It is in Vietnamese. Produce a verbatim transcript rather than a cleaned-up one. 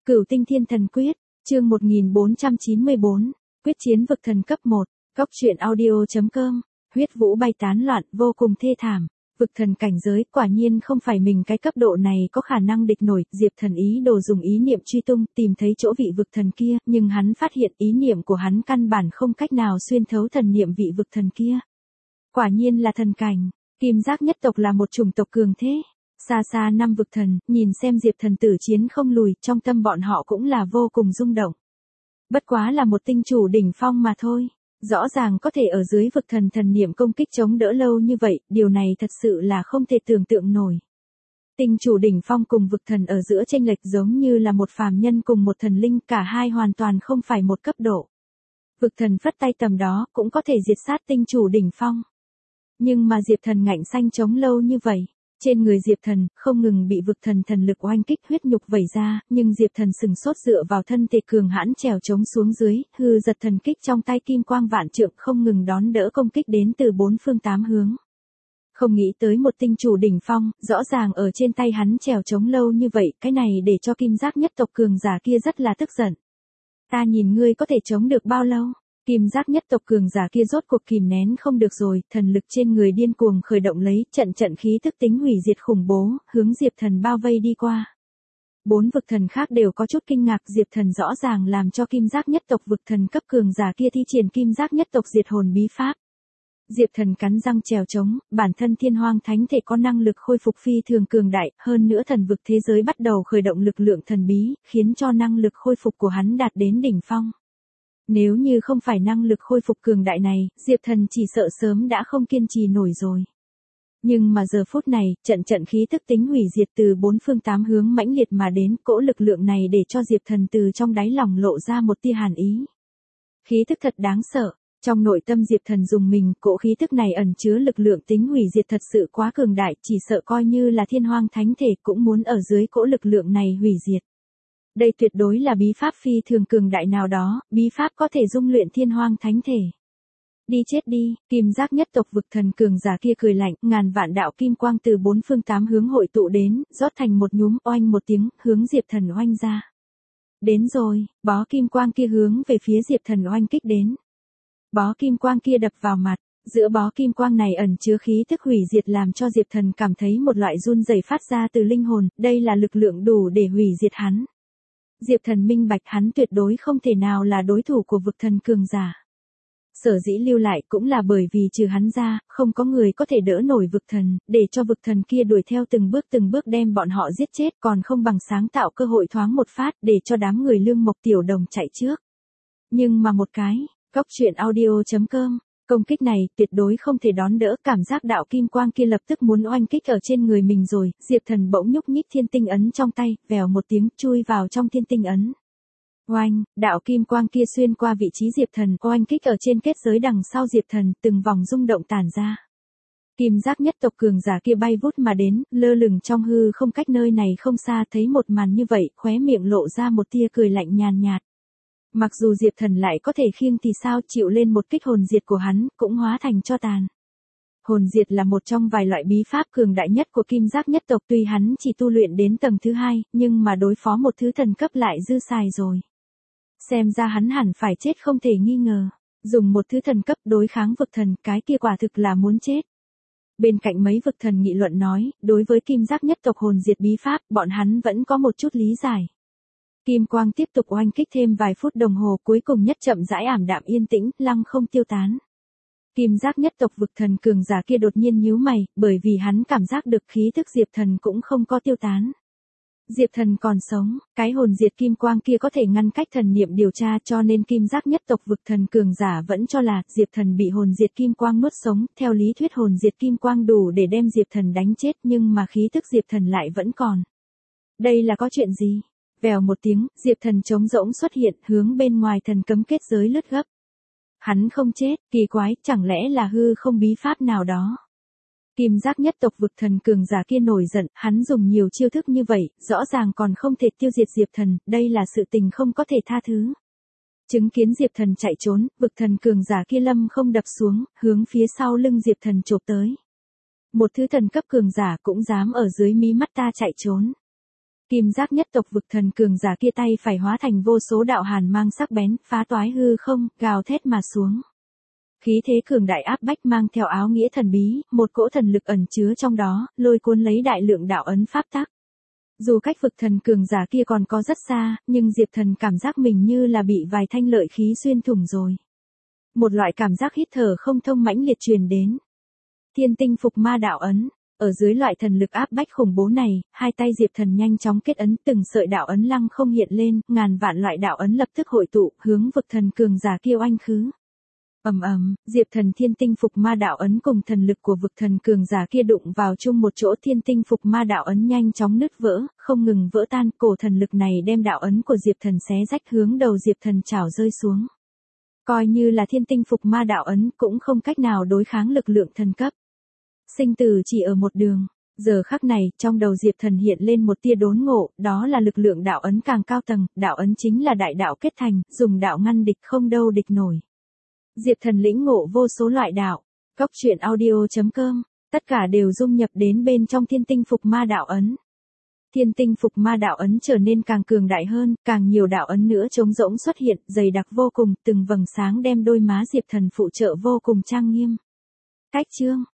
Cửu Tinh Thiên Thần Quyết, chương một nghìn bốn trăm chín mươi bốn, quyết chiến vực thần cấp một, Cốc truyện audio chấm com, huyết vũ bay tán loạn, vô cùng thê thảm. Vực thần cảnh giới quả nhiên không phải mình cái cấp độ này có khả năng địch nổi. Diệp Thần ý đồ dùng ý niệm truy tung tìm thấy chỗ vị vực thần kia, nhưng hắn phát hiện ý niệm của hắn căn bản không cách nào xuyên thấu thần niệm vị vực thần kia. Quả nhiên là thần cảnh. Kim Giác nhất tộc là một chủng tộc cường thế. Xa xa năm vực thần, nhìn xem Diệp Thần tử chiến không lùi, trong tâm bọn họ cũng là vô cùng rung động. Bất quá là một tinh chủ đỉnh phong mà thôi. Rõ ràng có thể ở dưới vực thần thần niệm công kích chống đỡ lâu như vậy, điều này thật sự là không thể tưởng tượng nổi. Tinh chủ đỉnh phong cùng vực thần ở giữa chênh lệch giống như là một phàm nhân cùng một thần linh, cả hai hoàn toàn không phải một cấp độ. Vực thần phất tay tầm đó cũng có thể diệt sát tinh chủ đỉnh phong. Nhưng mà Diệp Thần ngạnh xanh chống lâu như vậy. Trên người Diệp Thần, không ngừng bị vực thần thần lực oanh kích huyết nhục vẩy ra, nhưng Diệp Thần sừng sốt dựa vào thân thể cường hãn trèo chống xuống dưới, hư giật thần kích trong tay kim quang vạn trượng không ngừng đón đỡ công kích đến từ bốn phương tám hướng. Không nghĩ tới một tinh chủ đỉnh phong, rõ ràng ở trên tay hắn trèo chống lâu như vậy, cái này để cho Kim Giác nhất tộc cường giả kia rất là tức giận. Ta nhìn ngươi có thể chống được bao lâu? Kim Giác nhất tộc cường giả kia rốt cuộc kìm nén không được rồi, thần lực trên người điên cuồng khởi động lấy, trận trận khí thức tính hủy diệt khủng bố, hướng Diệp Thần bao vây đi qua. Bốn vực thần khác đều có chút kinh ngạc, Diệp Thần rõ ràng làm cho Kim Giác nhất tộc vực thần cấp cường giả kia thi triển Kim Giác nhất tộc diệt hồn bí pháp. Diệp Thần cắn răng trèo chống, bản thân thiên hoang thánh thể có năng lực khôi phục phi thường cường đại, hơn nữa thần vực thế giới bắt đầu khởi động lực lượng thần bí, khiến cho năng lực khôi phục của hắn đạt đến đỉnh phong. Nếu như không phải năng lực khôi phục cường đại này, Diệp Thần chỉ sợ sớm đã không kiên trì nổi rồi. Nhưng mà giờ phút này, trận trận khí thức tính hủy diệt từ bốn phương tám hướng mãnh liệt mà đến, cỗ lực lượng này để cho Diệp Thần từ trong đáy lòng lộ ra một tia hàn ý. Khí thức thật đáng sợ, trong nội tâm Diệp Thần dùng mình, cỗ khí thức này ẩn chứa lực lượng tính hủy diệt thật sự quá cường đại, chỉ sợ coi như là thiên hoang thánh thể cũng muốn ở dưới cỗ lực lượng này hủy diệt. Đây tuyệt đối là bí pháp phi thường cường đại nào đó, bí pháp có thể dung luyện thiên hoang thánh thể. Đi chết đi, Kim Giác nhất tộc vực thần cường giả kia cười lạnh, ngàn vạn đạo kim quang từ bốn phương tám hướng hội tụ đến, rót thành một nhúm, oanh một tiếng, hướng Diệp Thần oanh ra. Đến rồi, bó kim quang kia hướng về phía Diệp Thần oanh kích đến. Bó kim quang kia đập vào mặt, giữa bó kim quang này ẩn chứa khí thức hủy diệt làm cho Diệp Thần cảm thấy một loại run rẩy phát ra từ linh hồn, đây là lực lượng đủ để hủy diệt hắn. Diệp Thần minh bạch hắn tuyệt đối không thể nào là đối thủ của vực thần cường giả. Sở dĩ lưu lại cũng là bởi vì trừ hắn ra, không có người có thể đỡ nổi vực thần, để cho vực thần kia đuổi theo từng bước từng bước đem bọn họ giết chết, còn không bằng sáng tạo cơ hội thoáng một phát để cho đám người Lương Mộc Tiểu Đồng chạy trước. Nhưng mà một cái, Cốc truyện audio chấm com, công kích này tuyệt đối không thể đón đỡ, cảm giác đạo kim quang kia lập tức muốn oanh kích ở trên người mình rồi, Diệp Thần bỗng nhúc nhích thiên tinh ấn trong tay, vèo một tiếng chui vào trong thiên tinh ấn. Oanh, đạo kim quang kia xuyên qua vị trí Diệp Thần, oanh kích ở trên kết giới đằng sau Diệp Thần, từng vòng rung động tản ra. Kim Giác nhất tộc cường giả kia bay vút mà đến, lơ lửng trong hư không cách nơi này không xa, thấy một màn như vậy, khóe miệng lộ ra một tia cười lạnh nhàn nhạt. Mặc dù Diệp Thần lại có thể khiêng thì sao, chịu lên một kích hồn diệt của hắn, cũng hóa thành cho tàn. Hồn diệt là một trong vài loại bí pháp cường đại nhất của Kim Giác nhất tộc, tuy hắn chỉ tu luyện đến tầng thứ hai, nhưng mà đối phó một thứ thần cấp lại dư xài rồi. Xem ra hắn hẳn phải chết không thể nghi ngờ. Dùng một thứ thần cấp đối kháng vực thần, cái kia quả thực là muốn chết. Bên cạnh mấy vực thần nghị luận nói, đối với Kim Giác nhất tộc hồn diệt bí pháp, bọn hắn vẫn có một chút lý giải. Kim quang tiếp tục oanh kích thêm vài phút đồng hồ, cuối cùng nhất chậm rãi ảm đạm yên tĩnh, lăng không tiêu tán. Kim Giác nhất tộc vực thần cường giả kia đột nhiên nhíu mày, bởi vì hắn cảm giác được khí thức Diệp Thần cũng không có tiêu tán. Diệp Thần còn sống, cái hồn diệt kim quang kia có thể ngăn cách thần niệm điều tra, cho nên Kim Giác nhất tộc vực thần cường giả vẫn cho là Diệp Thần bị hồn diệt kim quang nuốt sống, theo lý thuyết hồn diệt kim quang đủ để đem Diệp Thần đánh chết, nhưng mà khí thức Diệp Thần lại vẫn còn. Đây là có chuyện gì? Vèo một tiếng, Diệp Thần trống rỗng xuất hiện, hướng bên ngoài thần cấm kết giới lướt gấp. Hắn không chết, kỳ quái, chẳng lẽ là hư không bí pháp nào đó? Kim Giác nhất tộc vực thần cường giả kia nổi giận, hắn dùng nhiều chiêu thức như vậy, rõ ràng còn không thể tiêu diệt Diệp Thần, đây là sự tình không có thể tha thứ. Chứng kiến Diệp Thần chạy trốn, vực thần cường giả kia lâm không đập xuống, hướng phía sau lưng Diệp Thần chộp tới. Một thứ thần cấp cường giả cũng dám ở dưới mí mắt ta chạy trốn. Kim giác nhất tộc vực thần cường giả kia tay phải hóa thành vô số đạo hàn mang sắc bén, phá toái hư không, gào thét mà xuống. Khí thế cường đại áp bách mang theo áo nghĩa thần bí, một cỗ thần lực ẩn chứa trong đó, lôi cuốn lấy đại lượng đạo ấn pháp tắc. Dù cách vực thần cường giả kia còn có rất xa, nhưng Diệp Thần cảm giác mình như là bị vài thanh lợi khí xuyên thủng rồi. Một loại cảm giác hít thở không thông mãnh liệt truyền đến. Thiên tinh phục ma đạo ấn. Ở dưới loại thần lực áp bách khủng bố này, hai tay Diệp Thần nhanh chóng kết ấn, từng sợi đạo ấn lăng không hiện lên, ngàn vạn loại đạo ấn lập tức hội tụ, hướng vực thần cường giả kia oanh khứ. Ầm ầm, Diệp Thần thiên tinh phục ma đạo ấn cùng thần lực của vực thần cường giả kia đụng vào chung một chỗ, thiên tinh phục ma đạo ấn nhanh chóng nứt vỡ, không ngừng vỡ tan, cổ thần lực này đem đạo ấn của Diệp Thần xé rách hướng đầu Diệp Thần trảo rơi xuống. Coi như là thiên tinh phục ma đạo ấn cũng không cách nào đối kháng lực lượng thần cấp. Sinh tử chỉ ở một đường. Giờ khắc này, trong đầu Diệp Thần hiện lên một tia đốn ngộ, đó là lực lượng đạo ấn càng cao tầng, đạo ấn chính là đại đạo kết thành, dùng đạo ngăn địch không đâu địch nổi. Diệp Thần lĩnh ngộ vô số loại đạo. Cốc truyện audio chấm com, tất cả đều dung nhập đến bên trong thiên tinh phục ma đạo ấn. Thiên tinh phục ma đạo ấn trở nên càng cường đại hơn, càng nhiều đạo ấn nữa trống rỗng xuất hiện, dày đặc vô cùng, từng vầng sáng đem đôi má Diệp Thần phụ trợ vô cùng trang nghiêm. Cách chương